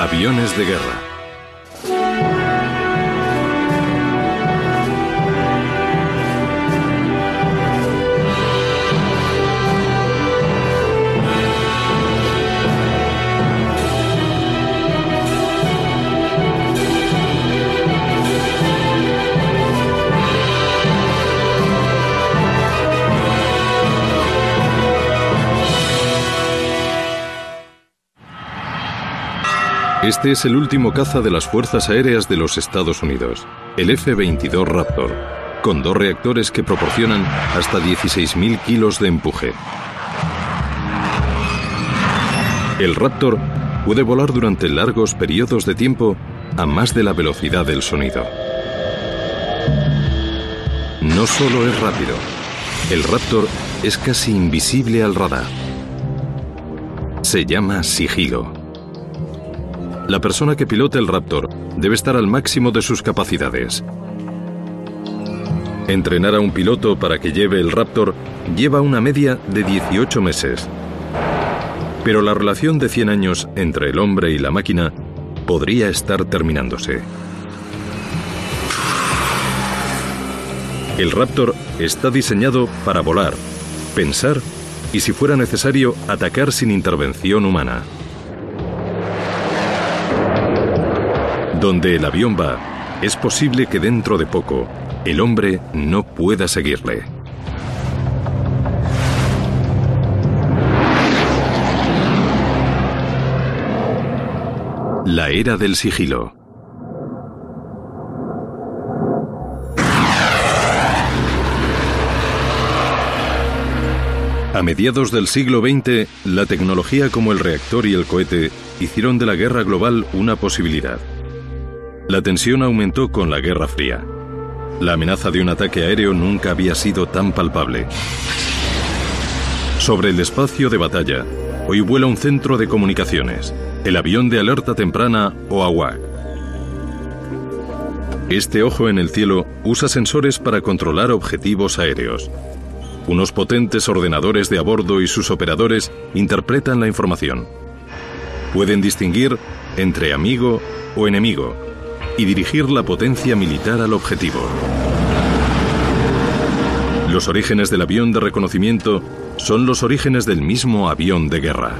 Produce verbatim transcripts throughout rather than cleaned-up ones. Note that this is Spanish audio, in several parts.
Aviones de guerra. Este es el último caza de las Fuerzas Aéreas de los Estados Unidos, el F veintidós Raptor, con dos reactores que proporcionan hasta dieciséis mil kilos de empuje. El Raptor puede volar durante largos periodos de tiempo a más de la velocidad del sonido. No solo es rápido, el Raptor es casi invisible al radar. Se llama sigilo. La persona que pilota el Raptor debe estar al máximo de sus capacidades. Entrenar a un piloto para que lleve el Raptor lleva una media de dieciocho meses. Pero la relación de cien años entre el hombre y la máquina podría estar terminándose. El Raptor está diseñado para volar, pensar y, si fuera necesario, atacar sin intervención humana. Donde el avión va, es posible que dentro de poco el hombre no pueda seguirle. La era del sigilo. A mediados del siglo veinte, la tecnología como el reactor y el cohete hicieron de la guerra global una posibilidad. La tensión aumentó con la Guerra Fría. La amenaza de un ataque aéreo nunca había sido tan palpable. Sobre el espacio de batalla, hoy vuela un centro de comunicaciones, el avión de alerta temprana o AWAC. Este ojo en el cielo usa sensores para controlar objetivos aéreos. Unos potentes ordenadores de a bordo y sus operadores interpretan la información. Pueden distinguir entre amigo o enemigo y dirigir la potencia militar al objetivo. Los orígenes del avión de reconocimiento son los orígenes del mismo avión de guerra.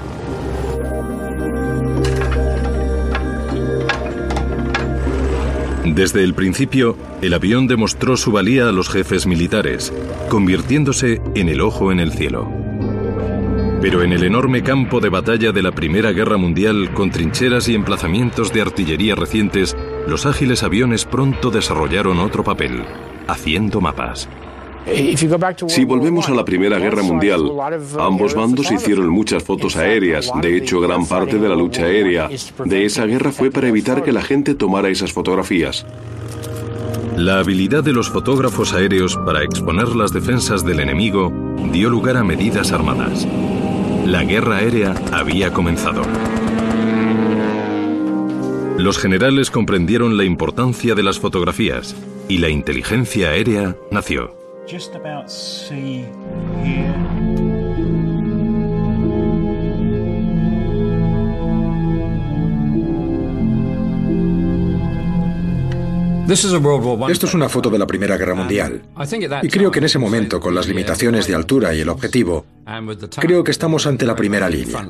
Desde el principio, el avión demostró su valía a los jefes militares, convirtiéndose en el ojo en el cielo. Pero en el enorme campo de batalla de la Primera Guerra Mundial, con trincheras y emplazamientos de artillería recientes, los ágiles aviones pronto desarrollaron otro papel, haciendo mapas. Si volvemos a la Primera Guerra Mundial, ambos bandos hicieron muchas fotos aéreas. De hecho, gran parte de la lucha aérea de esa guerra fue para evitar que la gente tomara esas fotografías. La habilidad de los fotógrafos aéreos para exponer las defensas del enemigo dio lugar a medidas armadas. La guerra aérea había comenzado. Los generales comprendieron la importancia de las fotografías y la inteligencia aérea nació. Just about see here. Esto es una foto de la Primera Guerra Mundial. Y creo que en ese momento, con las limitaciones de altura y el objetivo, creo que estamos ante la primera línea.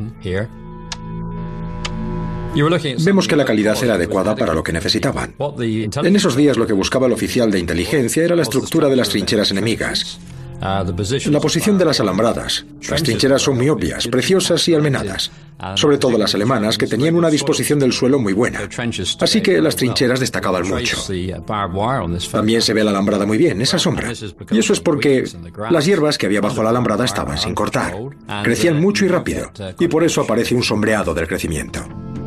Vemos que la calidad era adecuada para lo que necesitaban. En esos días lo que buscaba el oficial de inteligencia era la estructura de las trincheras enemigas, la posición de las alambradas. Las trincheras son muy obvias, preciosas y almenadas, sobre todo las alemanas, que tenían una disposición del suelo muy buena. Así que las trincheras destacaban mucho. También se ve la alambrada muy bien, esa sombra. Y eso es porque las hierbas que había bajo la alambrada estaban sin cortar. Crecían mucho y rápido, y por eso aparece un sombreado del crecimiento.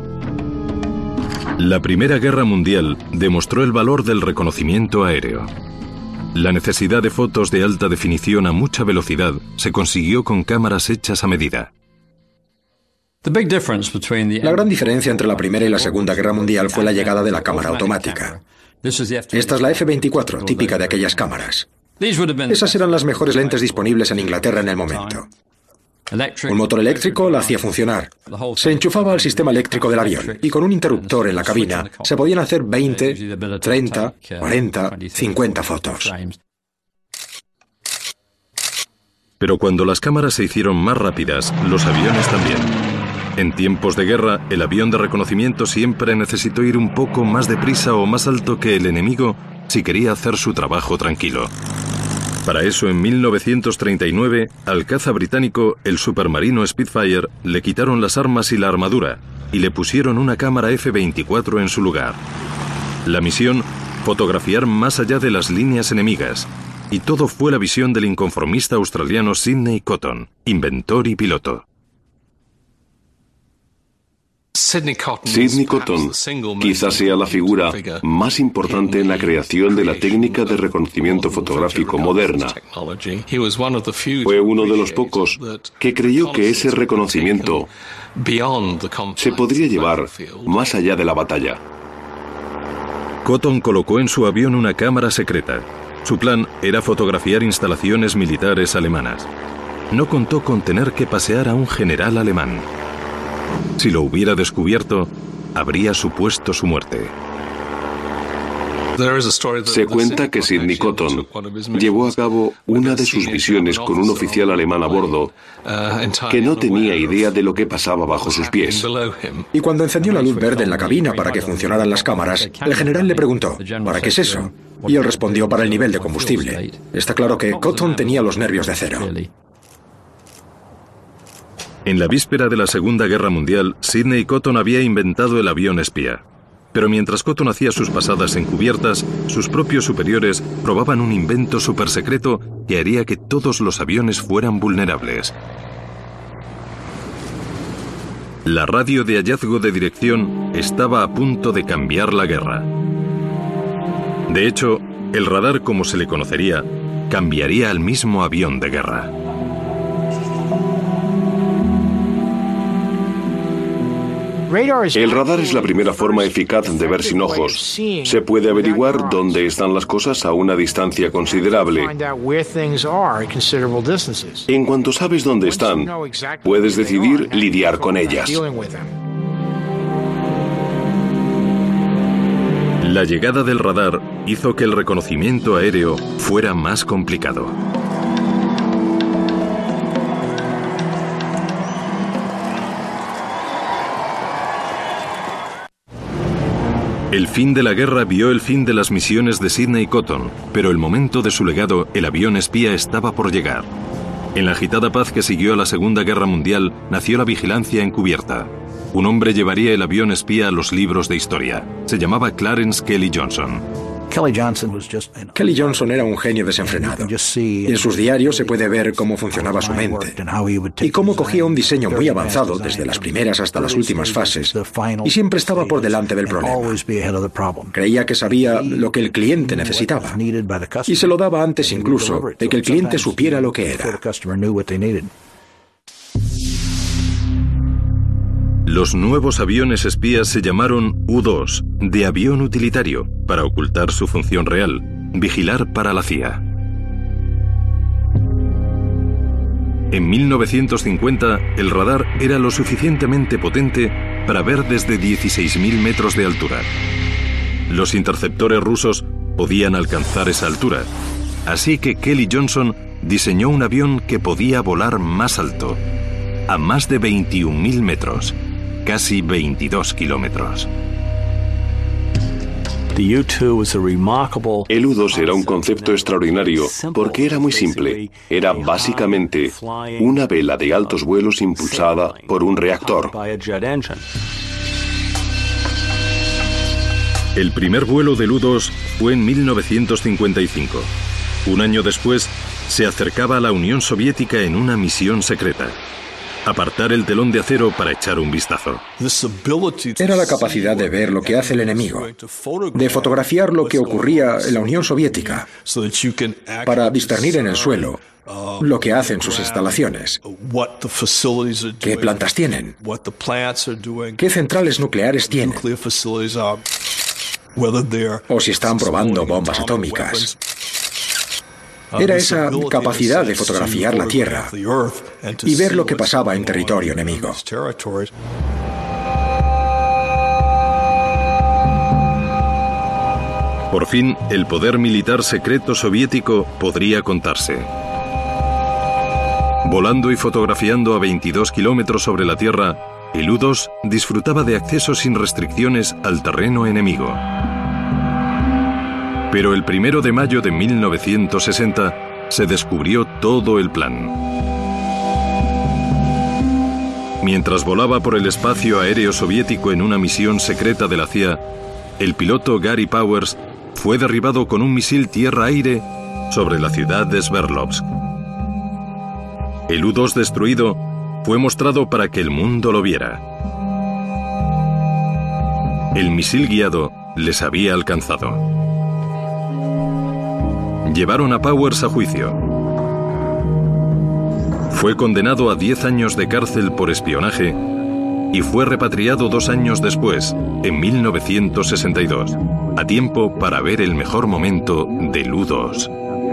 La Primera Guerra Mundial demostró el valor del reconocimiento aéreo. La necesidad de fotos de alta definición a mucha velocidad se consiguió con cámaras hechas a medida. La gran diferencia entre la Primera y la Segunda Guerra Mundial fue la llegada de la cámara automática. Esta es la F veinticuatro, típica de aquellas cámaras. Esas eran las mejores lentes disponibles en Inglaterra en el momento. Un motor eléctrico la hacía funcionar. Se enchufaba al sistema eléctrico del avión y con un interruptor en la cabina se podían hacer veinte, treinta, cuarenta, cincuenta fotos. Pero cuando las cámaras se hicieron más rápidas, los aviones también. En tiempos de guerra, el avión de reconocimiento siempre necesitó ir un poco más deprisa o más alto que el enemigo si quería hacer su trabajo tranquilo. Para eso, en mil novecientos treinta y nueve, al caza británico, el submarino Spitfire, le quitaron las armas y la armadura y le pusieron una cámara F veinticuatro en su lugar. La misión, fotografiar más allá de las líneas enemigas. Y todo fue la visión del inconformista australiano Sidney Cotton, inventor y piloto. Sidney Cotton quizás sea la figura más importante en la creación de la técnica de reconocimiento fotográfico moderna. Fue uno de los pocos que creyó que ese reconocimiento se podría llevar más allá de la batalla. Cotton colocó en su avión una cámara secreta. Su plan era fotografiar instalaciones militares alemanas. No contó con tener que pasear a un general alemán. Si lo hubiera descubierto, habría supuesto su muerte. Se cuenta que Sidney Cotton llevó a cabo una de sus misiones con un oficial alemán a bordo que no tenía idea de lo que pasaba bajo sus pies. Y cuando encendió la luz verde en la cabina para que funcionaran las cámaras, el general le preguntó, ¿para qué es eso? Y él respondió, para el nivel de combustible. Está claro que Cotton tenía los nervios de acero. En la víspera de la Segunda Guerra Mundial, Sidney Cotton había inventado el avión espía. Pero mientras Cotton hacía sus pasadas encubiertas, sus propios superiores probaban un invento supersecreto que haría que todos los aviones fueran vulnerables. La radio de hallazgo de dirección estaba a punto de cambiar la guerra. De hecho, el radar, como se le conocería, cambiaría al mismo avión de guerra. El radar es la primera forma eficaz de ver sin ojos. Se puede averiguar dónde están las cosas a una distancia considerable. En cuanto sabes dónde están, puedes decidir lidiar con ellas. La llegada del radar hizo que el reconocimiento aéreo fuera más complicado. El fin de la guerra vio el fin de las misiones de Sidney Cotton, pero el momento de su legado, el avión espía, estaba por llegar. En la agitada paz que siguió a la Segunda Guerra Mundial, nació la vigilancia encubierta. Un hombre llevaría el avión espía a los libros de historia. Se llamaba Clarence Kelly Johnson. Kelly Johnson era un genio desenfrenado. Y en sus diarios se puede ver cómo funcionaba su mente y cómo cogía un diseño muy avanzado desde las primeras hasta las últimas fases y siempre estaba por delante del problema. Creía que sabía lo que el cliente necesitaba y se lo daba antes incluso de que el cliente supiera lo que era. Los nuevos aviones espías se llamaron U dos, de avión utilitario, para ocultar su función real, vigilar para la C I A. En mil novecientos cincuenta, el radar era lo suficientemente potente para ver desde dieciséis mil metros de altura. Los interceptores rusos podían alcanzar esa altura, así que Kelly Johnson diseñó un avión que podía volar más alto, a más de veintiún mil metros. Casi veintidós kilómetros. El U dos era un concepto extraordinario porque era muy simple. Era básicamente una vela de altos vuelos impulsada por un reactor. El primer vuelo del U dos fue en mil novecientos cincuenta y cinco. Un año después, se acercaba a la Unión Soviética en una misión secreta. Apartar el telón de acero para echar un vistazo. Era la capacidad de ver lo que hace el enemigo, de fotografiar lo que ocurría en la Unión Soviética, para discernir en el suelo lo que hacen sus instalaciones, qué plantas tienen, qué centrales nucleares tienen, o si están probando bombas atómicas. Era esa capacidad de fotografiar la Tierra y ver lo que pasaba en territorio enemigo. Por fin, el poder militar secreto soviético podría contarse. Volando y fotografiando a veintidós kilómetros sobre la Tierra, el U dos disfrutaba de acceso sin restricciones al terreno enemigo. Pero el primero de mayo de mil novecientos sesenta se descubrió todo el plan. Mientras volaba por el espacio aéreo soviético en una misión secreta de la C I A, el piloto Gary Powers fue derribado con un misil tierra-aire sobre la ciudad de Sverdlovsk. El U dos destruido fue mostrado para que el mundo lo viera. El misil guiado les había alcanzado. Llevaron a Powers a juicio. Fue condenado a diez años de cárcel por espionaje y fue repatriado dos años después, en mil novecientos sesenta y dos, a tiempo para ver el mejor momento del U dos.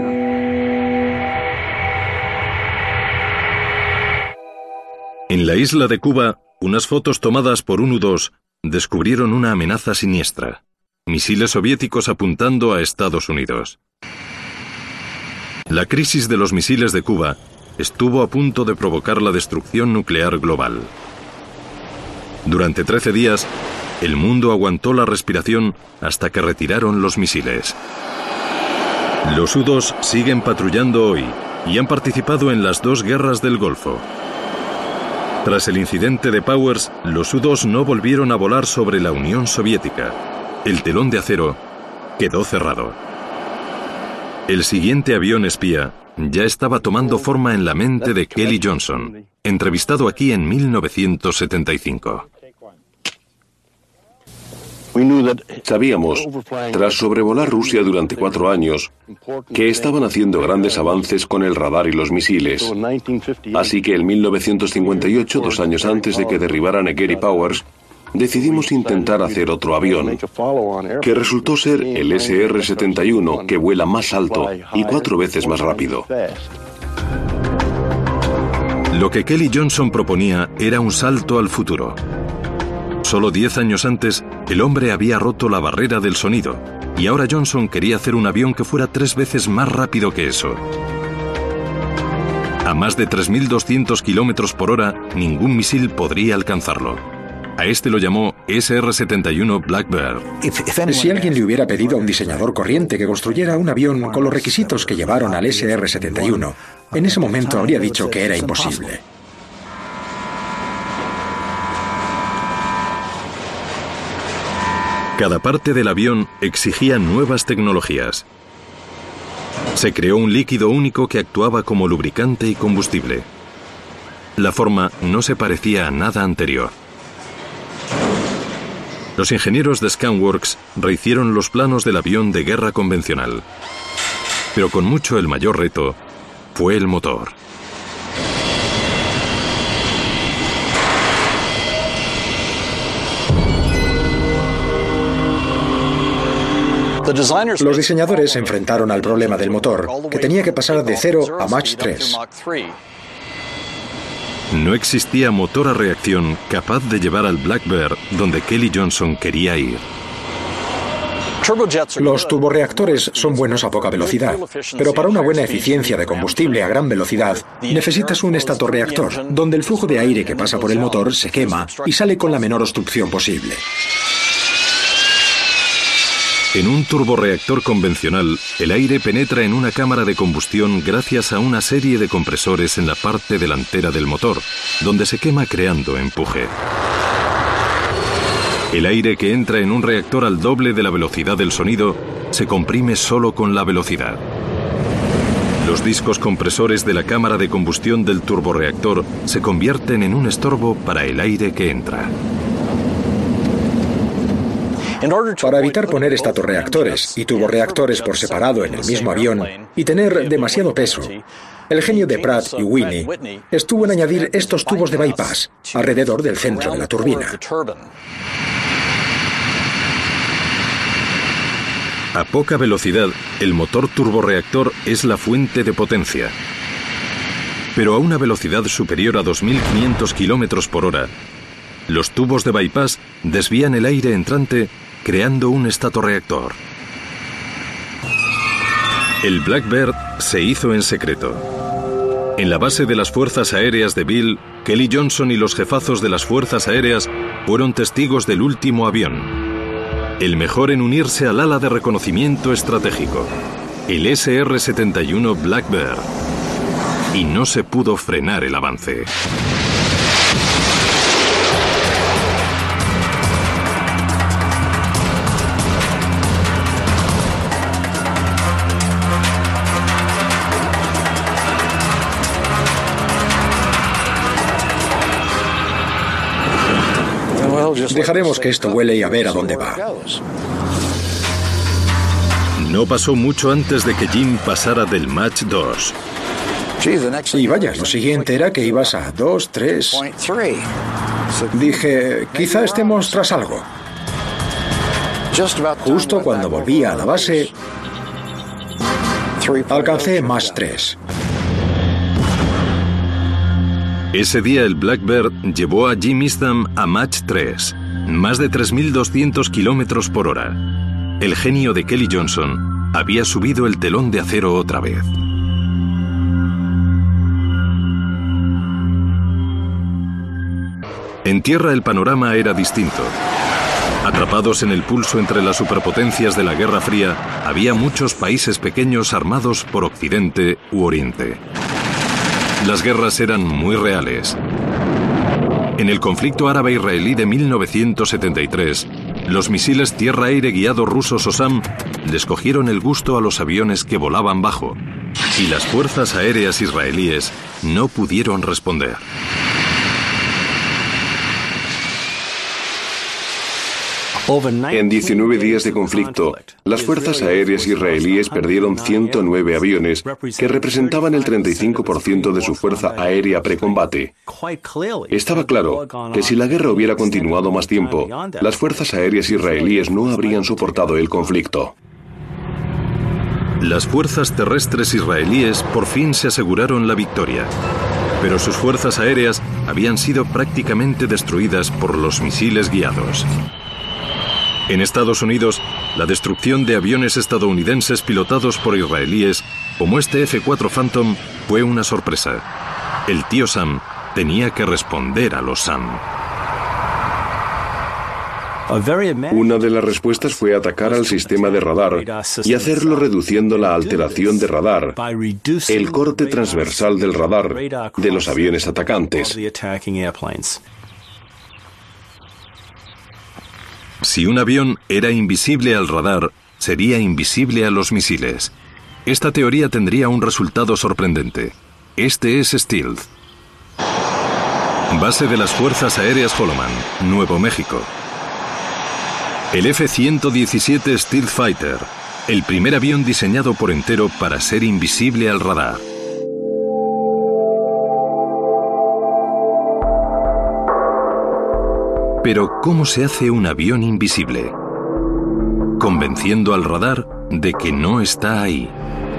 En la isla de Cuba, unas fotos tomadas por un U dos descubrieron una amenaza siniestra: misiles soviéticos apuntando a Estados Unidos. La crisis de los misiles de Cuba estuvo a punto de provocar la destrucción nuclear global. Durante trece días, el mundo aguantó la respiración hasta que retiraron los misiles. Los U dos siguen patrullando hoy y han participado en las dos guerras del Golfo. Tras el incidente de Powers, los U dos no volvieron a volar sobre la Unión Soviética. El telón de acero quedó cerrado. El siguiente avión espía ya estaba tomando forma en la mente de Kelly Johnson, entrevistado aquí en mil novecientos setenta y cinco. Sabíamos, tras sobrevolar Rusia durante cuatro años, que estaban haciendo grandes avances con el radar y los misiles. Así que en mil novecientos cincuenta y ocho, dos años antes de que derribaran a Gary Powers, decidimos intentar hacer otro avión, que resultó ser el S R setenta y uno, que vuela más alto y cuatro veces más rápido. Lo que Kelly Johnson proponía era un salto al futuro. Solo diez años antes, el hombre había roto la barrera del sonido, y ahora Johnson quería hacer un avión que fuera tres veces más rápido que eso. A más de tres mil doscientos kilómetros por hora, ningún misil podría alcanzarlo. A este lo llamó S R setenta y uno Blackbird. Si alguien le hubiera pedido a un diseñador corriente que construyera un avión con los requisitos que llevaron al S R setenta y uno, en ese momento habría dicho que era imposible. Cada parte del avión exigía nuevas tecnologías. Se creó un líquido único que actuaba como lubricante y combustible. La forma no se parecía a nada anterior. Los ingenieros de Scanworks rehicieron los planos del avión de guerra convencional. Pero con mucho el mayor reto fue el motor. Los diseñadores se enfrentaron al problema del motor, que tenía que pasar de cero a Mach tres. No existía motor a reacción capaz de llevar al Blackbird donde Kelly Johnson quería ir. Los turborreactores son buenos a poca velocidad, pero para una buena eficiencia de combustible a gran velocidad, necesitas un estatorreactor, donde el flujo de aire que pasa por el motor se quema y sale con la menor obstrucción posible. En un turborreactor convencional, el aire penetra en una cámara de combustión gracias a una serie de compresores en la parte delantera del motor, donde se quema creando empuje. El aire que entra en un reactor al doble de la velocidad del sonido se comprime solo con la velocidad. Los discos compresores de la cámara de combustión del turborreactor se convierten en un estorbo para el aire que entra. Para evitar poner estatorreactores y turborreactores por separado en el mismo avión y tener demasiado peso, el genio de Pratt y Whitney estuvo en añadir estos tubos de bypass alrededor del centro de la turbina. A poca velocidad, el motor turborreactor es la fuente de potencia. Pero a una velocidad superior a dos mil quinientos kilómetros por hora, los tubos de bypass desvían el aire entrante creando un estatorreactor. El Blackbird se hizo en secreto. En la base de las Fuerzas Aéreas de Bill, Kelly Johnson y los jefazos de las Fuerzas Aéreas fueron testigos del último avión. El mejor en unirse al ala de reconocimiento estratégico, el ese erre setenta y uno Blackbird. Y no se pudo frenar el avance. Dejaremos que esto vuele y a ver a dónde va. No pasó mucho antes de que Jim pasara del Mach dos. Y vaya, lo siguiente era que ibas a dos, tres. Dije, quizá estemos tras algo. Justo cuando volvía a la base, alcancé Mach tres. Ese día el Blackbird llevó a Jim Eastham a Mach tres, más de tres mil doscientos kilómetros por hora. El genio de Kelly Johnson había subido el telón de acero otra vez. En tierra el panorama era distinto. Atrapados en el pulso entre las superpotencias de la Guerra Fría, había muchos países pequeños armados por Occidente u Oriente. Las guerras eran muy reales. En el conflicto árabe-israelí de mil novecientos setenta y tres, los misiles tierra-aire guiados rusos OSAM les cogieron el gusto a los aviones que volaban bajo, y las fuerzas aéreas israelíes no pudieron responder. En diecinueve días de conflicto, las fuerzas aéreas israelíes perdieron ciento nueve aviones que representaban el treinta y cinco por ciento de su fuerza aérea precombate. Estaba claro que si la guerra hubiera continuado más tiempo, las fuerzas aéreas israelíes no habrían soportado el conflicto. Las fuerzas terrestres israelíes por fin se aseguraron la victoria, pero sus fuerzas aéreas habían sido prácticamente destruidas por los misiles guiados. En Estados Unidos, la destrucción de aviones estadounidenses pilotados por israelíes, como este efe cuatro Phantom, fue una sorpresa. El tío Sam tenía que responder a los Sam. Una de las respuestas fue atacar al sistema de radar y hacerlo reduciendo la alteración de radar, el corte transversal del radar de los aviones atacantes. Si un avión era invisible al radar, sería invisible a los misiles. Esta teoría tendría un resultado sorprendente. Este es Stealth. Base de las Fuerzas Aéreas Holloman, Nuevo México. El efe ciento diecisiete Stealth Fighter, el primer avión diseñado por entero para ser invisible al radar. Pero, ¿cómo se hace un avión invisible? Convenciendo al radar de que no está ahí.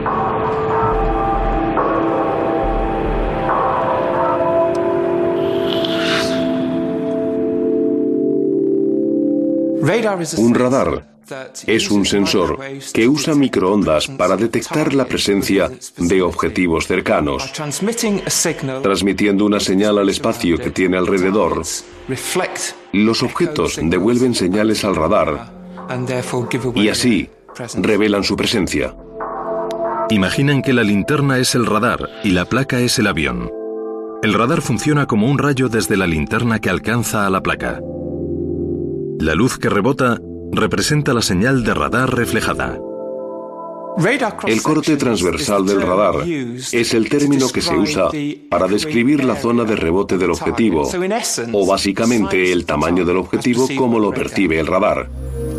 Un radar es un sensor que usa microondas para detectar la presencia de objetivos cercanos, transmitiendo una señal al espacio que tiene alrededor. Los objetos devuelven señales al radar y así revelan su presencia. Imaginen que la linterna es el radar y la placa es el avión. El radar funciona como un rayo desde la linterna que alcanza a la placa. La luz que rebota representa la señal de radar reflejada. El corte transversal del radar es el término que se usa para describir la zona de rebote del objetivo, o básicamente el tamaño del objetivo como lo percibe el radar.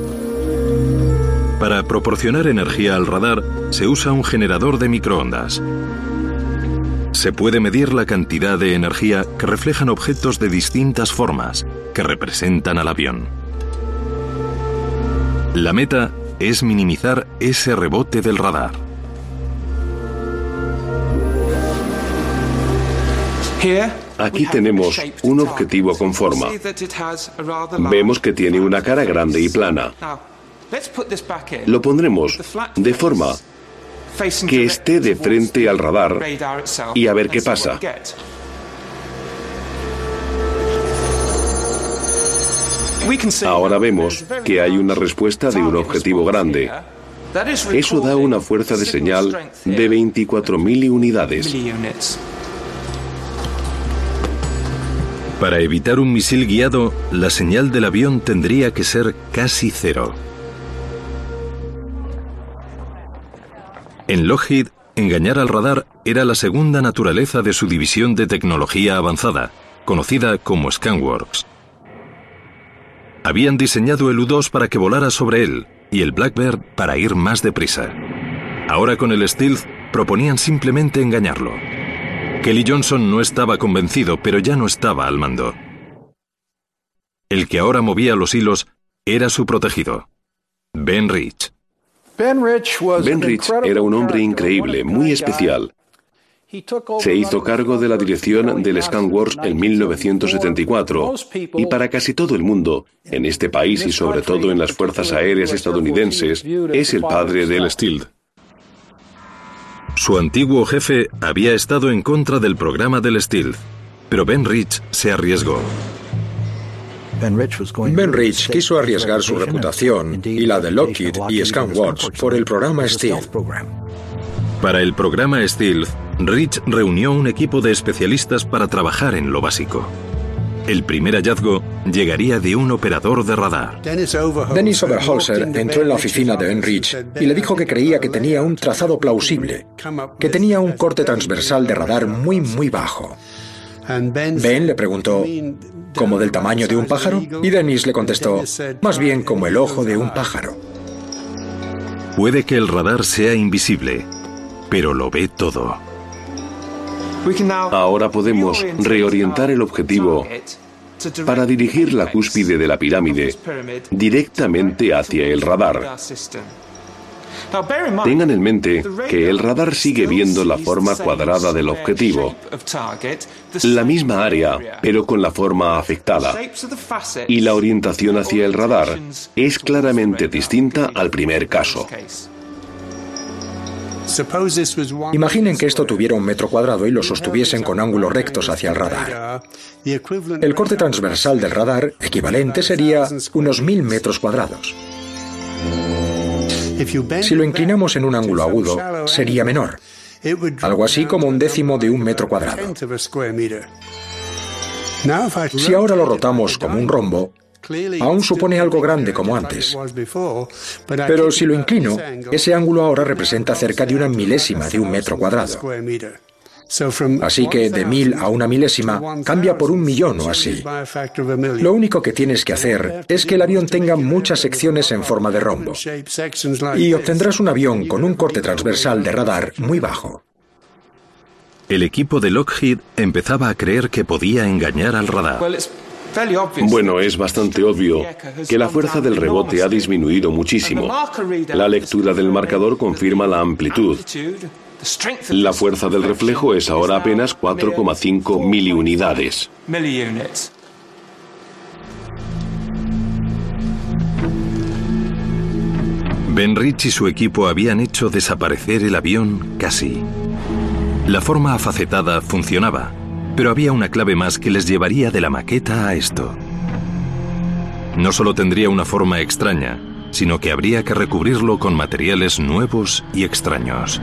Para proporcionar energía al radar, se usa un generador de microondas. Se puede medir la cantidad de energía que reflejan objetos de distintas formas, que representan al avión. La meta es minimizar ese rebote del radar. Aquí tenemos un objetivo con forma. Vemos que tiene una cara grande y plana. Lo pondremos de forma que esté de frente al radar y a ver qué pasa. Ahora vemos que hay una respuesta de un objetivo grande. Eso da una fuerza de señal de veinticuatro mil unidades. Para evitar un misil guiado, la señal del avión tendría que ser casi cero. En Lockheed, engañar al radar era la segunda naturaleza de su división de tecnología avanzada, conocida como Scanworks. Habían diseñado el U dos para que volara sobre él y el Blackbird para ir más deprisa. Ahora con el Stealth proponían simplemente engañarlo. Kelly Johnson no estaba convencido, pero ya no estaba al mando. El que ahora movía los hilos era su protegido, Ben Rich. Ben Rich era un hombre increíble, muy especial. Se hizo cargo de la dirección del Scanworks en mil novecientos setenta y cuatro y para casi todo el mundo, en este país y sobre todo en las fuerzas aéreas estadounidenses, es el padre del Stealth. Su antiguo jefe había estado en contra del programa del Stealth, pero Ben Rich se arriesgó. Ben Rich quiso arriesgar su reputación y la de Lockheed y Scanworks por el programa Stealth. Para el programa Stealth, Rich reunió un equipo de especialistas para trabajar en lo básico. El primer hallazgo llegaría de un operador de radar. Dennis Overholser entró en la oficina de Ben Rich y le dijo que creía que tenía un trazado plausible, que tenía un corte transversal de radar muy muy bajo. Ben le preguntó, ¿como del tamaño de un pájaro? Y Dennis le contestó, más bien como el ojo de un pájaro. Puede que el radar sea invisible, pero lo ve todo. Ahora podemos reorientar el objetivo para dirigir la cúspide de la pirámide directamente hacia el radar. Tengan en mente que el radar sigue viendo la forma cuadrada del objetivo, la misma área, pero con la forma afectada. Y la orientación hacia el radar es claramente distinta al primer caso. Imaginen que esto tuviera un metro cuadrado y lo sostuviesen con ángulos rectos hacia el radar. El corte transversal del radar equivalente sería unos mil metros cuadrados. Si lo inclinamos en un ángulo agudo, sería menor, algo así como un décimo de un metro cuadrado. Si ahora lo rotamos como un rombo, aún supone algo grande como antes. Pero si lo inclino, ese ángulo ahora representa cerca de una milésima de un metro cuadrado. Así que de mil a una milésima cambia por un millón o así. Lo único que tienes que hacer es que el avión tenga muchas secciones en forma de rombo. Y obtendrás un avión con un corte transversal de radar muy bajo. El equipo de Lockheed empezaba a creer que podía engañar al radar. Bueno, es bastante obvio que la fuerza del rebote ha disminuido muchísimo. La lectura del marcador confirma la amplitud. La fuerza del reflejo es ahora apenas cuatro coma cinco miliunidades. Ben Rich y su equipo habían hecho desaparecer el avión casi. La forma afacetada funcionaba, pero había una clave más que les llevaría de la maqueta a esto. No solo tendría una forma extraña, sino que habría que recubrirlo con materiales nuevos y extraños.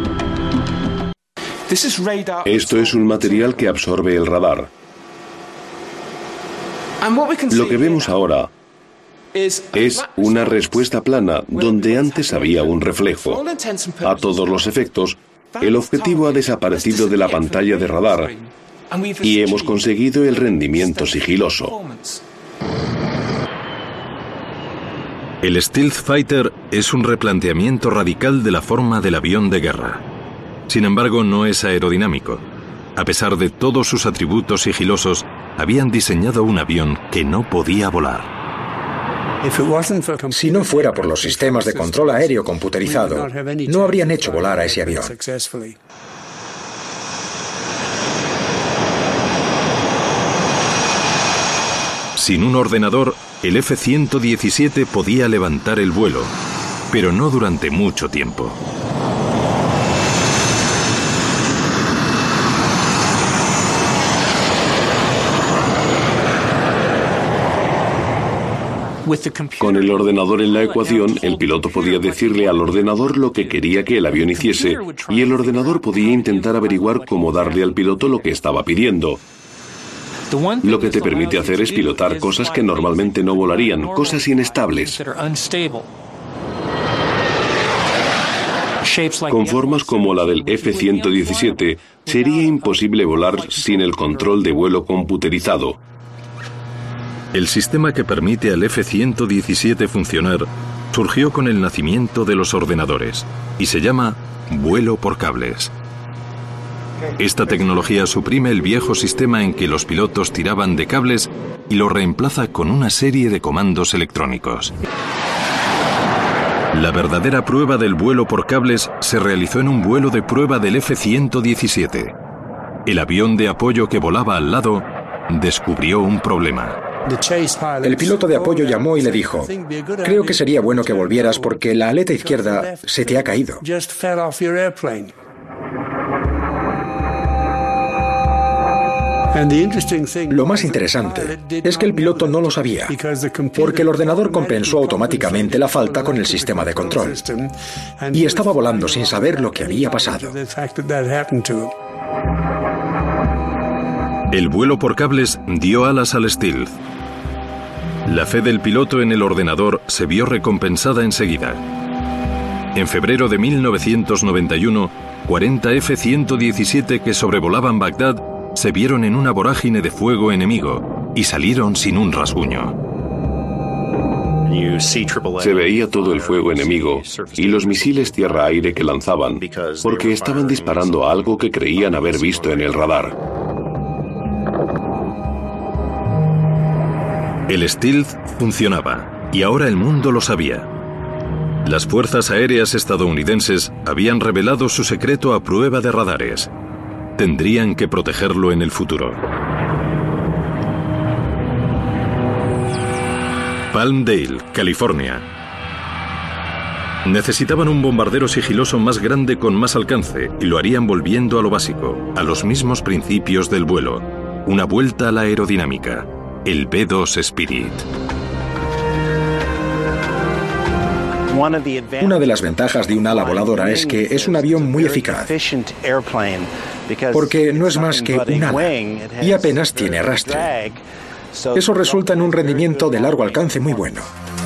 Esto es un material que absorbe el radar. Lo que vemos ahora es una respuesta plana donde antes había un reflejo. A todos los efectos, el objetivo ha desaparecido de la pantalla de radar y hemos conseguido el rendimiento sigiloso. El Stealth Fighter es un replanteamiento radical de la forma del avión de guerra. Sin embargo, no es aerodinámico. A pesar de todos sus atributos sigilosos, habían diseñado un avión que no podía volar. Si no fuera por los sistemas de control aéreo computerizado, no habrían hecho volar a ese avión. Sin un ordenador, el F ciento diecisiete podía levantar el vuelo, pero no durante mucho tiempo. Con el ordenador en la ecuación, el piloto podía decirle al ordenador lo que quería que el avión hiciese, y el ordenador podía intentar averiguar cómo darle al piloto lo que estaba pidiendo. Lo que te permite hacer es pilotar cosas que normalmente no volarían, cosas inestables. Con formas como la del F ciento diecisiete, sería imposible volar sin el control de vuelo computerizado. El sistema que permite al F ciento diecisiete funcionar surgió con el nacimiento de los ordenadores y se llama vuelo por cables. Esta tecnología suprime el viejo sistema en que los pilotos tiraban de cables y lo reemplaza con una serie de comandos electrónicos. La verdadera prueba del vuelo por cables se realizó en un vuelo de prueba del F ciento diecisiete. El avión de apoyo que volaba al lado descubrió un problema. El piloto de apoyo llamó y le dijo: creo que sería bueno que volvieras porque la aleta izquierda se te ha caído. Lo más interesante es que el piloto no lo sabía, porque el ordenador compensó automáticamente la falta con el sistema de control, y estaba volando sin saber lo que había pasado. El vuelo por cables dio alas al Stealth. La fe del piloto en el ordenador se vio recompensada enseguida. En febrero de mil novecientos noventa y uno, cuarenta F ciento diecisiete que sobrevolaban Bagdad se vieron en una vorágine de fuego enemigo y salieron sin un rasguño. Se veía todo el fuego enemigo y los misiles tierra-aire que lanzaban, porque estaban disparando a algo que creían haber visto en el radar. El Stealth funcionaba, y ahora el mundo lo sabía. Las fuerzas aéreas estadounidenses habían revelado su secreto a prueba de radares. Tendrían que protegerlo en el futuro. Palmdale, California. Necesitaban un bombardero sigiloso más grande con más alcance, y lo harían volviendo a lo básico, a los mismos principios del vuelo. Una vuelta a la aerodinámica. El B dos Spirit. Una de las ventajas de un ala voladora es que es un avión muy eficaz, porque no es más que un ala y apenas tiene arrastre. Eso resulta en un rendimiento de largo alcance muy bueno.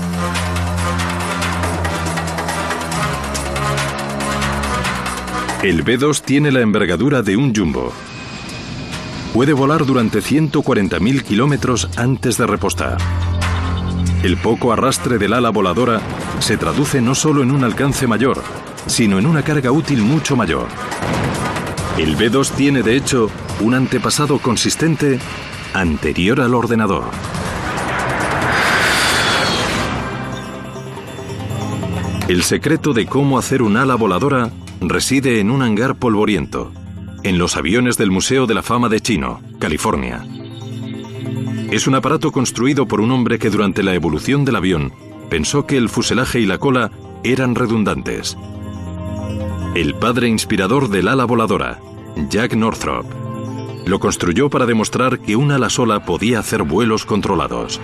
El B dos tiene la envergadura de un jumbo. Puede volar durante ciento cuarenta mil kilómetros antes de repostar. El poco arrastre del ala voladora se traduce no solo en un alcance mayor, sino en una carga útil mucho mayor. El B dos tiene, de hecho, un antepasado consistente anterior al ordenador. El secreto de cómo hacer un ala voladora reside en un hangar polvoriento, en los aviones del Museo de la Fama de Chino, California. Es un aparato construido por un hombre que durante la evolución del avión pensó que el fuselaje y la cola eran redundantes. El padre inspirador del ala voladora, Jack Northrop, lo construyó para demostrar que un ala sola podía hacer vuelos controlados.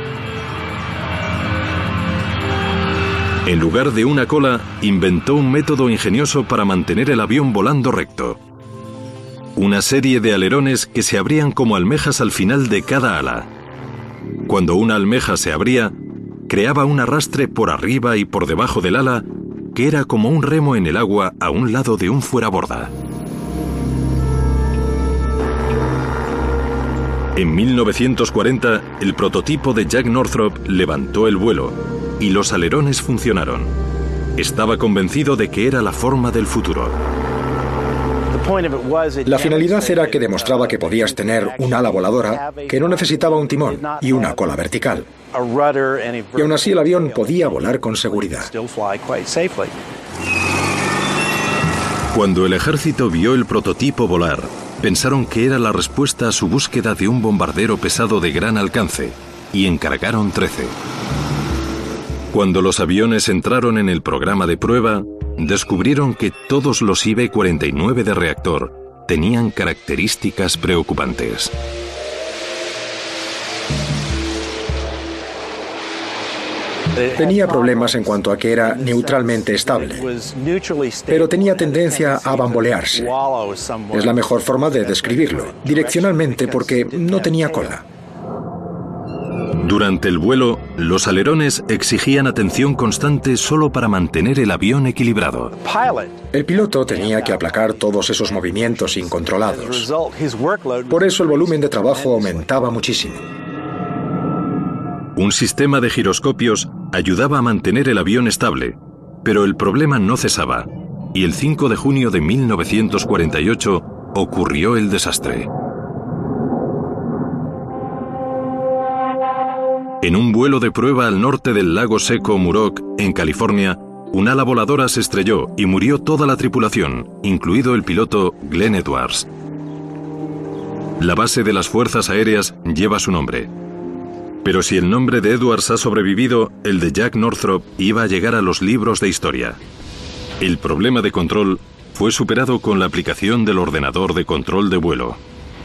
En lugar de una cola, inventó un método ingenioso para mantener el avión volando recto. Una serie de alerones que se abrían como almejas al final de cada ala. Cuando una almeja se abría, creaba un arrastre por arriba y por debajo del ala que era como un remo en el agua a un lado de un fueraborda. En mil novecientos cuarenta, el prototipo de Jack Northrop levantó el vuelo y los alerones funcionaron. Estaba convencido de que era la forma del futuro. La finalidad era que demostraba que podías tener un ala voladora que no necesitaba un timón y una cola vertical. Y aún así el avión podía volar con seguridad. Cuando el ejército vio el prototipo volar, pensaron que era la respuesta a su búsqueda de un bombardero pesado de gran alcance y encargaron trece. Cuando los aviones entraron en el programa de prueba, descubrieron que todos los I B cuarenta y nueve de reactor tenían características preocupantes. Tenía problemas en cuanto a que era neutralmente estable, pero tenía tendencia a bambolearse. Es la mejor forma de describirlo, direccionalmente, porque no tenía cola. Durante el vuelo, los alerones exigían atención constante solo para mantener el avión equilibrado. El piloto tenía que aplacar todos esos movimientos incontrolados. Por eso el volumen de trabajo aumentaba muchísimo. Un sistema de giroscopios ayudaba a mantener el avión estable, pero el problema no cesaba, y el cinco de junio de mil novecientos cuarenta y ocho ocurrió el desastre. En un vuelo de prueba al norte del lago seco Muroc, en California, un ala voladora se estrelló y murió toda la tripulación, incluido el piloto Glenn Edwards. La base de las fuerzas aéreas lleva su nombre. Pero si el nombre de Edwards ha sobrevivido, el de Jack Northrop iba a llegar a los libros de historia. El problema de control fue superado con la aplicación del ordenador de control de vuelo.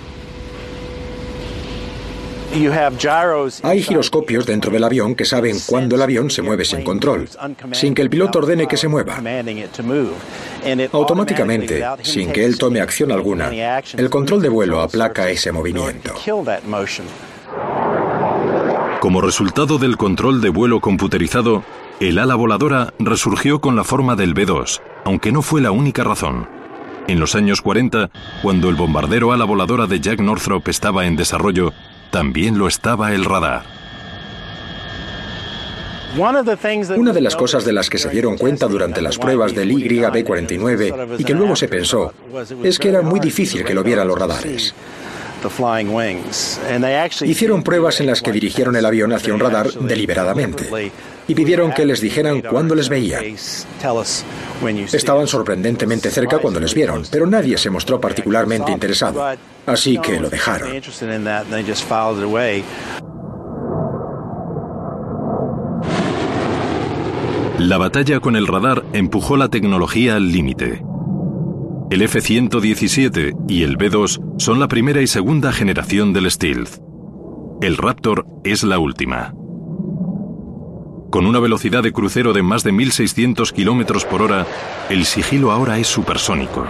Hay giroscopios dentro del avión que saben cuándo el avión se mueve sin control, sin que el piloto ordene que se mueva. Automáticamente, sin que él tome acción alguna, el control de vuelo aplaca ese movimiento. Como resultado del control de vuelo computerizado, el ala voladora resurgió con la forma del B dos, aunque no fue la única razón. En los años cuarenta, cuando el bombardero ala voladora de Jack Northrop estaba en desarrollo, también lo estaba el radar. Una de las cosas de las que se dieron cuenta durante las pruebas del Y B cuarenta y nueve y que luego se pensó, es que era muy difícil que lo vieran los radares. Hicieron pruebas en las que dirigieron el avión hacia un radar deliberadamente y pidieron que les dijeran cuándo les veían. Estaban sorprendentemente cerca cuando les vieron, pero nadie se mostró particularmente interesado, así que lo dejaron. La batalla con el radar empujó la tecnología al límite. El F ciento diecisiete y el B dos son la primera y segunda generación del stealth. El Raptor es la última. Con una velocidad de crucero de más de mil seiscientos kilómetros por hora, el sigilo ahora es supersónico.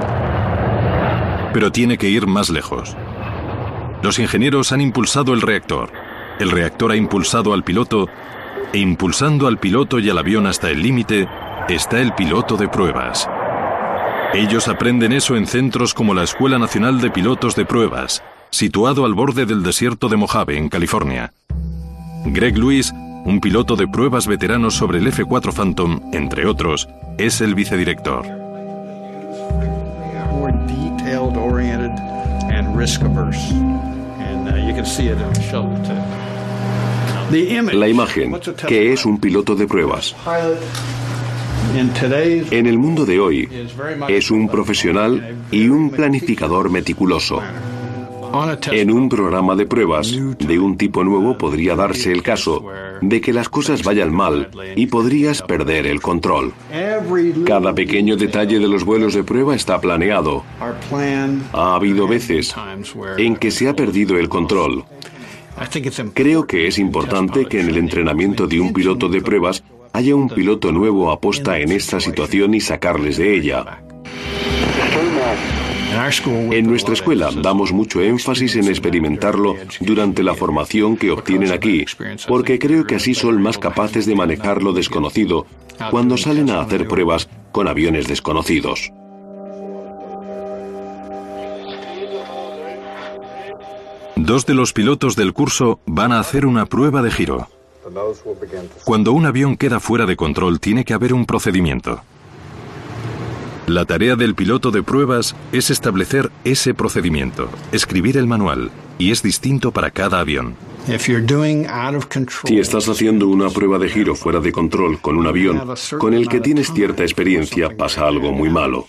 Pero tiene que ir más lejos. Los ingenieros han impulsado el reactor. El reactor ha impulsado al piloto, e impulsando al piloto y al avión hasta el límite, está el piloto de pruebas. Ellos aprenden eso en centros como la Escuela Nacional de Pilotos de Pruebas, situado al borde del desierto de Mojave, en California. Greg Lewis, un piloto de pruebas veterano sobre el F cuatro Phantom, entre otros, es el vicedirector. La imagen, ¿qué es un piloto de pruebas? En el mundo de hoy, es un profesional y un planificador meticuloso. En un programa de pruebas de un tipo nuevo podría darse el caso de que las cosas vayan mal y podrías perder el control. Cada pequeño detalle de los vuelos de prueba está planeado. Ha habido veces en que se ha perdido el control. Creo que es importante que en el entrenamiento de un piloto de pruebas haya un piloto nuevo aposta en esta situación y sacarles de ella. En nuestra escuela damos mucho énfasis en experimentarlo durante la formación que obtienen aquí, porque creo que así son más capaces de manejar lo desconocido cuando salen a hacer pruebas con aviones desconocidos. Dos de los pilotos del curso van a hacer una prueba de giro. Cuando un avión queda fuera de control, tiene que haber un procedimiento. La tarea del piloto de pruebas es establecer ese procedimiento, escribir el manual, y es distinto para cada avión. Si estás haciendo una prueba de giro fuera de control con un avión con el que tienes cierta experiencia, pasa algo muy malo.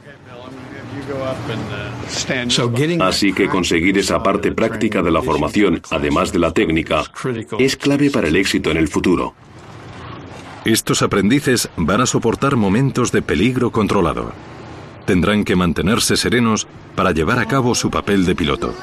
Así que conseguir esa parte práctica de la formación, además de la técnica, es clave para el éxito en el futuro. Estos aprendices van a soportar momentos de peligro controlado. Tendrán que mantenerse serenos para llevar a cabo su papel de piloto.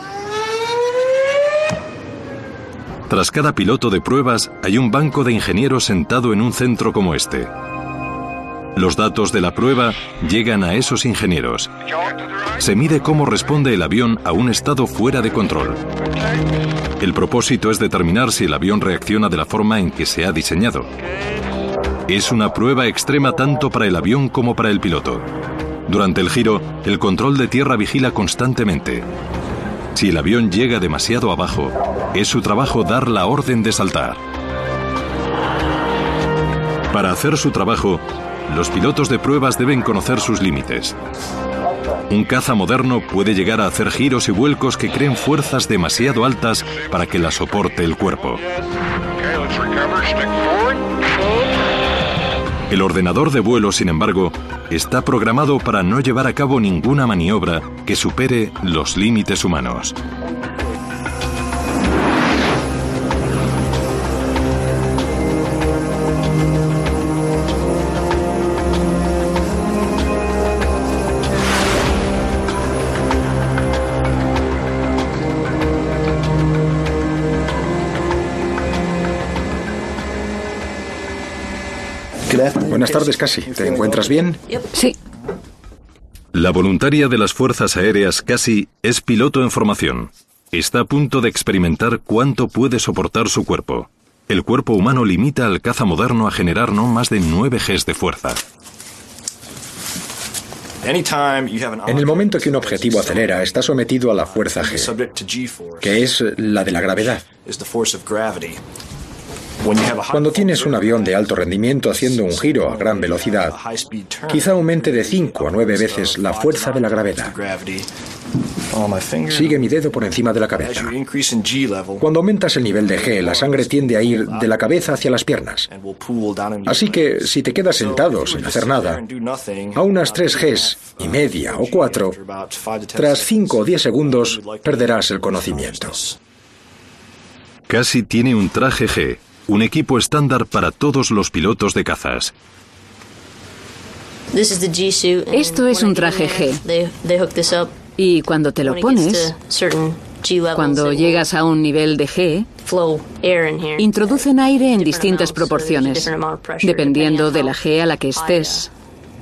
Tras cada piloto de pruebas hay un banco de ingenieros sentado en un centro como este. Los datos de la prueba llegan a esos ingenieros. Se mide cómo responde el avión a un estado fuera de control. El propósito es determinar si el avión reacciona de la forma en que se ha diseñado. Es una prueba extrema tanto para el avión como para el piloto. Durante el giro, el control de tierra vigila constantemente. Si el avión llega demasiado abajo, es su trabajo dar la orden de saltar. Para hacer su trabajo, los pilotos de pruebas deben conocer sus límites. Un caza moderno puede llegar a hacer giros y vuelcos que creen fuerzas demasiado altas para que la soporte el cuerpo. El ordenador de vuelo, sin embargo, está programado para no llevar a cabo ninguna maniobra que supere los límites humanos. Buenas tardes, Cassie. ¿Te encuentras bien? Sí. La voluntaria de las Fuerzas Aéreas, Cassie, es piloto en formación. Está a punto de experimentar cuánto puede soportar su cuerpo. El cuerpo humano limita al caza moderno a generar no más de nueve Gs de fuerza. En el momento que un objetivo acelera, está sometido a la fuerza G, que es la de la gravedad. Cuando tienes un avión de alto rendimiento haciendo un giro a gran velocidad, quizá aumente de cinco a nueve veces la fuerza de la gravedad. Sigue mi dedo por encima de la cabeza. Cuando aumentas el nivel de G, la sangre tiende a ir de la cabeza hacia las piernas. Así que, si te quedas sentado sin hacer nada, a unas tres Gs y media o cuatro, tras cinco o diez segundos, perderás el conocimiento. Cassie tiene un traje G, un equipo estándar para todos los pilotos de cazas. Esto es un traje G. Y cuando te lo pones, cuando llegas a un nivel de G, introducen aire en distintas proporciones, dependiendo de la G a la que estés.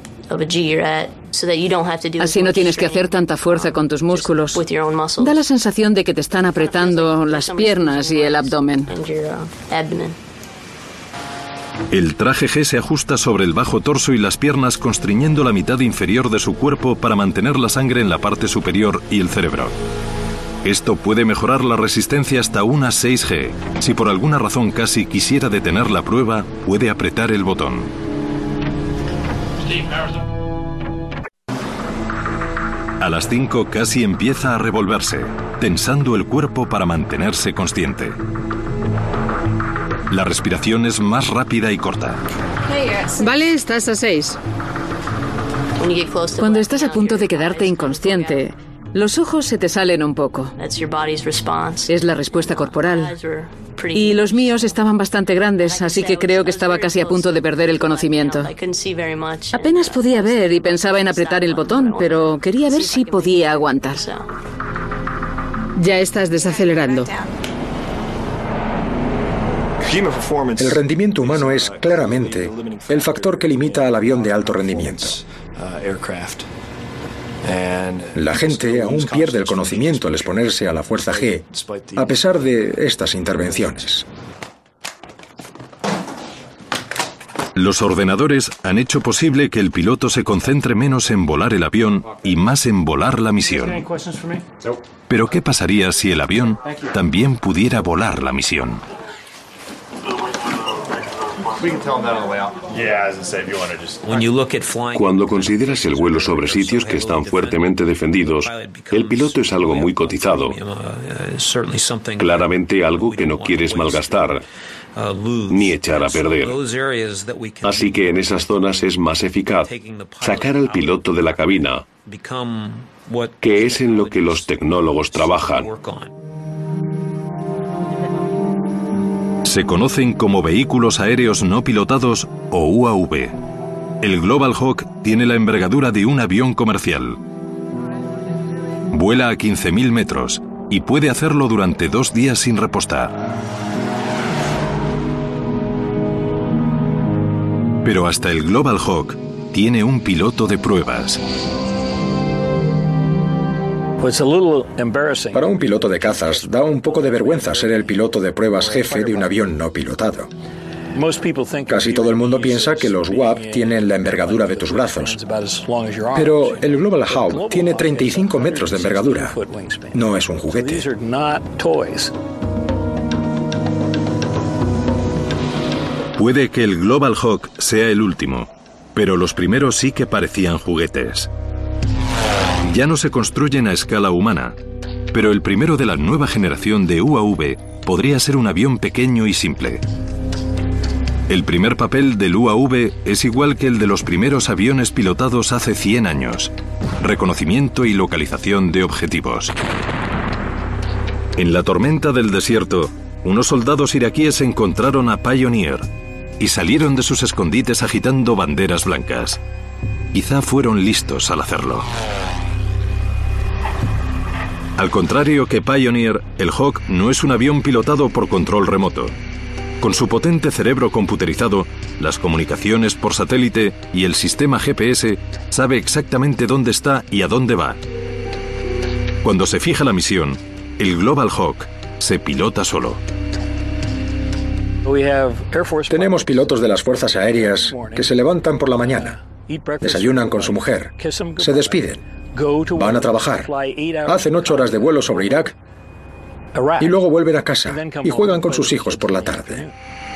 Así no tienes que hacer tanta fuerza con tus músculos. Da la sensación de que te están apretando las piernas y el abdomen. El traje G se ajusta sobre el bajo torso y las piernas, constriñendo la mitad inferior de su cuerpo para mantener la sangre en la parte superior y el cerebro. Esto puede mejorar la resistencia hasta unas seis G. Si por alguna razón Cassie quisiera detener la prueba, puede apretar el botón. A las cinco Cassie empieza a revolverse, tensando el cuerpo para mantenerse consciente. La respiración es más rápida y corta. Vale, estás a seis. Cuando estás a punto de quedarte inconsciente, los ojos se te salen un poco. Es la respuesta corporal. Y los míos estaban bastante grandes, así que creo que estaba casi a punto de perder el conocimiento. Apenas podía ver y pensaba en apretar el botón, pero quería ver si podía aguantar. Ya estás desacelerando. El rendimiento humano es claramente el factor que limita al avión de alto rendimiento. La gente aún pierde el conocimiento al exponerse a la fuerza G, a pesar de estas intervenciones. Los ordenadores han hecho posible que el piloto se concentre menos en volar el avión y más en volar la misión. Pero ¿qué pasaría si el avión también pudiera volar la misión? Cuando consideras el vuelo sobre sitios que están fuertemente defendidos, el piloto es algo muy cotizado. Claramente algo que no quieres malgastar ni echar a perder. Así que en esas zonas es más eficaz sacar al piloto de la cabina, que es en lo que los tecnólogos trabajan. Se conocen como vehículos aéreos no pilotados o U A V. El Global Hawk tiene la envergadura de un avión comercial. Vuela a quince mil metros y puede hacerlo durante dos días sin repostar. Pero hasta el Global Hawk tiene un piloto de pruebas. Para un piloto de cazas da un poco de vergüenza ser el piloto de pruebas jefe de un avión no pilotado. Casi todo el mundo piensa que los W A P tienen la envergadura de tus brazos. Pero el Global Hawk tiene treinta y cinco metros de envergadura. No es un juguete. Puede que el Global Hawk sea el último, pero los primeros sí que parecían juguetes. Ya no se construyen a escala humana, pero el primero de la nueva generación de U A V podría ser un avión pequeño y simple. El primer papel del U A V es igual que el de los primeros aviones pilotados hace cien años: reconocimiento y localización de objetivos. En la tormenta del desierto, unos soldados iraquíes encontraron a Pioneer y salieron de sus escondites agitando banderas blancas. Quizá fueron listos al hacerlo. Al contrario que Pioneer, el Hawk no es un avión pilotado por control remoto. Con su potente cerebro computerizado, las comunicaciones por satélite y el sistema G P S sabe exactamente dónde está y a dónde va. Cuando se fija la misión, el Global Hawk se pilota solo. Tenemos pilotos de las fuerzas aéreas que se levantan por la mañana, desayunan con su mujer, se despiden, van a trabajar, hacen ocho horas de vuelo sobre Irak y luego vuelven a casa y juegan con sus hijos por la tarde.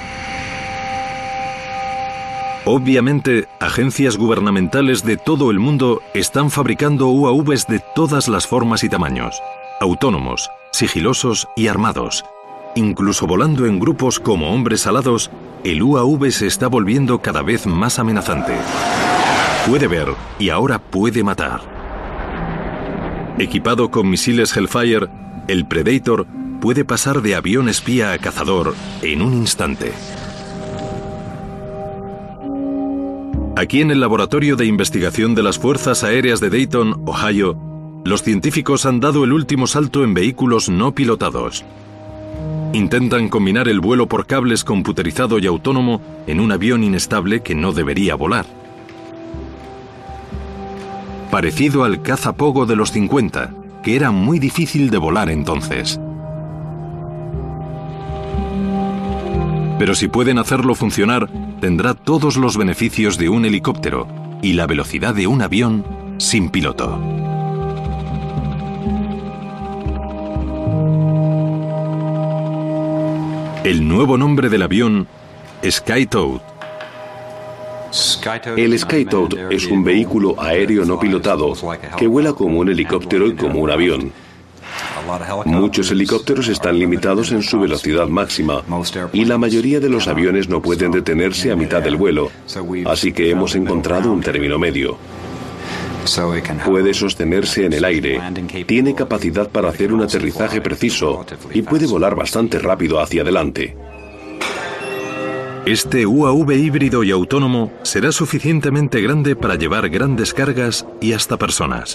Obviamente, agencias gubernamentales de todo el mundo están fabricando U A Vs de todas las formas y tamaños, autónomos, sigilosos y armados. Incluso volando en grupos como hombres alados, el U A V se está volviendo cada vez más amenazante. Puede ver y ahora puede matar. Equipado con misiles Hellfire, el Predator puede pasar de avión espía a cazador en un instante. Aquí en el Laboratorio de Investigación de las Fuerzas Aéreas de Dayton, Ohio, los científicos han dado el último salto en vehículos no pilotados. Intentan combinar el vuelo por cables computerizado y autónomo en un avión inestable que no debería volar. Parecido al caza Pogo de los cincuenta, que era muy difícil de volar entonces. Pero si pueden hacerlo funcionar, tendrá todos los beneficios de un helicóptero y la velocidad de un avión sin piloto. El nuevo nombre del avión, Skytoad. El Skytoad es un vehículo aéreo no pilotado que vuela como un helicóptero y como un avión. Muchos helicópteros están limitados en su velocidad máxima y la mayoría de los aviones no pueden detenerse a mitad del vuelo, así que hemos encontrado un término medio. Puede sostenerse en el aire, tiene capacidad para hacer un aterrizaje preciso y puede volar bastante rápido hacia adelante. Este U A V híbrido y autónomo será suficientemente grande para llevar grandes cargas y hasta personas.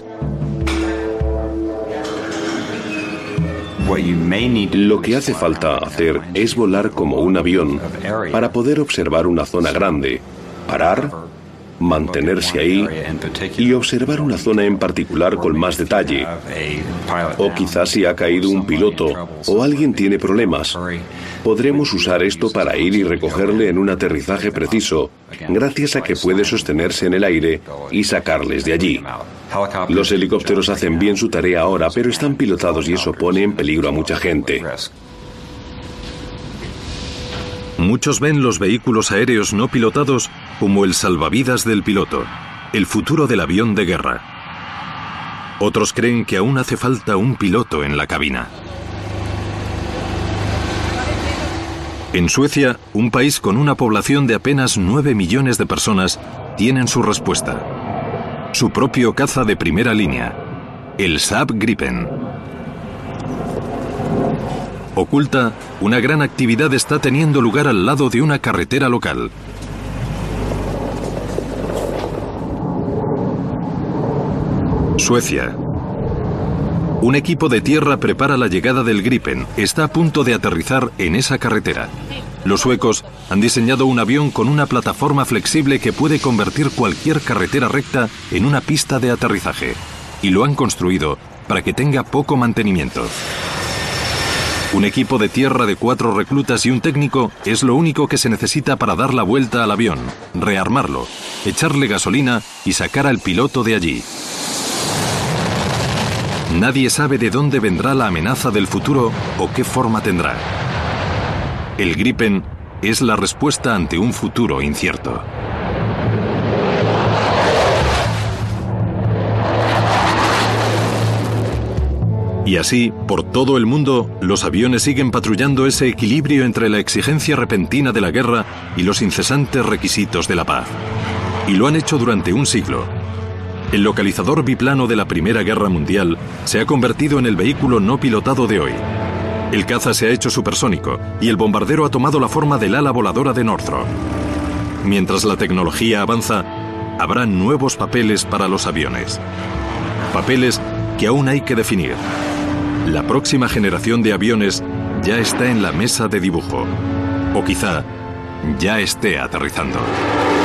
Lo que hace falta hacer es volar como un avión para poder observar una zona grande, parar, mantenerse ahí y observar una zona en particular con más detalle. O quizás si ha caído un piloto o alguien tiene problemas, podremos usar esto para ir y recogerle en un aterrizaje preciso, gracias a que puede sostenerse en el aire y sacarles de allí. Los helicópteros hacen bien su tarea ahora, pero están pilotados y eso pone en peligro a mucha gente. Muchos ven los vehículos aéreos no pilotados como el salvavidas del piloto, el futuro del avión de guerra. Otros creen que aún hace falta un piloto en la cabina. En Suecia, un país con una población de apenas nueve millones de personas, tienen su respuesta. Su propio caza de primera línea, el Saab Gripen. Oculta, una gran actividad está teniendo lugar al lado de una carretera local. Suecia. Un equipo de tierra prepara la llegada del Gripen. Está a punto de aterrizar en esa carretera. Los suecos han diseñado un avión con una plataforma flexible que puede convertir cualquier carretera recta en una pista de aterrizaje. Y lo han construido para que tenga poco mantenimiento. Un equipo de tierra de cuatro reclutas y un técnico es lo único que se necesita para dar la vuelta al avión, rearmarlo, echarle gasolina y sacar al piloto de allí. Nadie sabe de dónde vendrá la amenaza del futuro o qué forma tendrá. El Gripen es la respuesta ante un futuro incierto. Y así, por todo el mundo, los aviones siguen patrullando ese equilibrio entre la exigencia repentina de la guerra y los incesantes requisitos de la paz. Y lo han hecho durante un siglo. El localizador biplano de la Primera Guerra Mundial se ha convertido en el vehículo no pilotado de hoy. El caza se ha hecho supersónico y el bombardero ha tomado la forma del ala voladora de Northrop. Mientras la tecnología avanza, habrá nuevos papeles para los aviones. Papeles que aún hay que definir. La próxima generación de aviones ya está en la mesa de dibujo. O quizá ya esté aterrizando.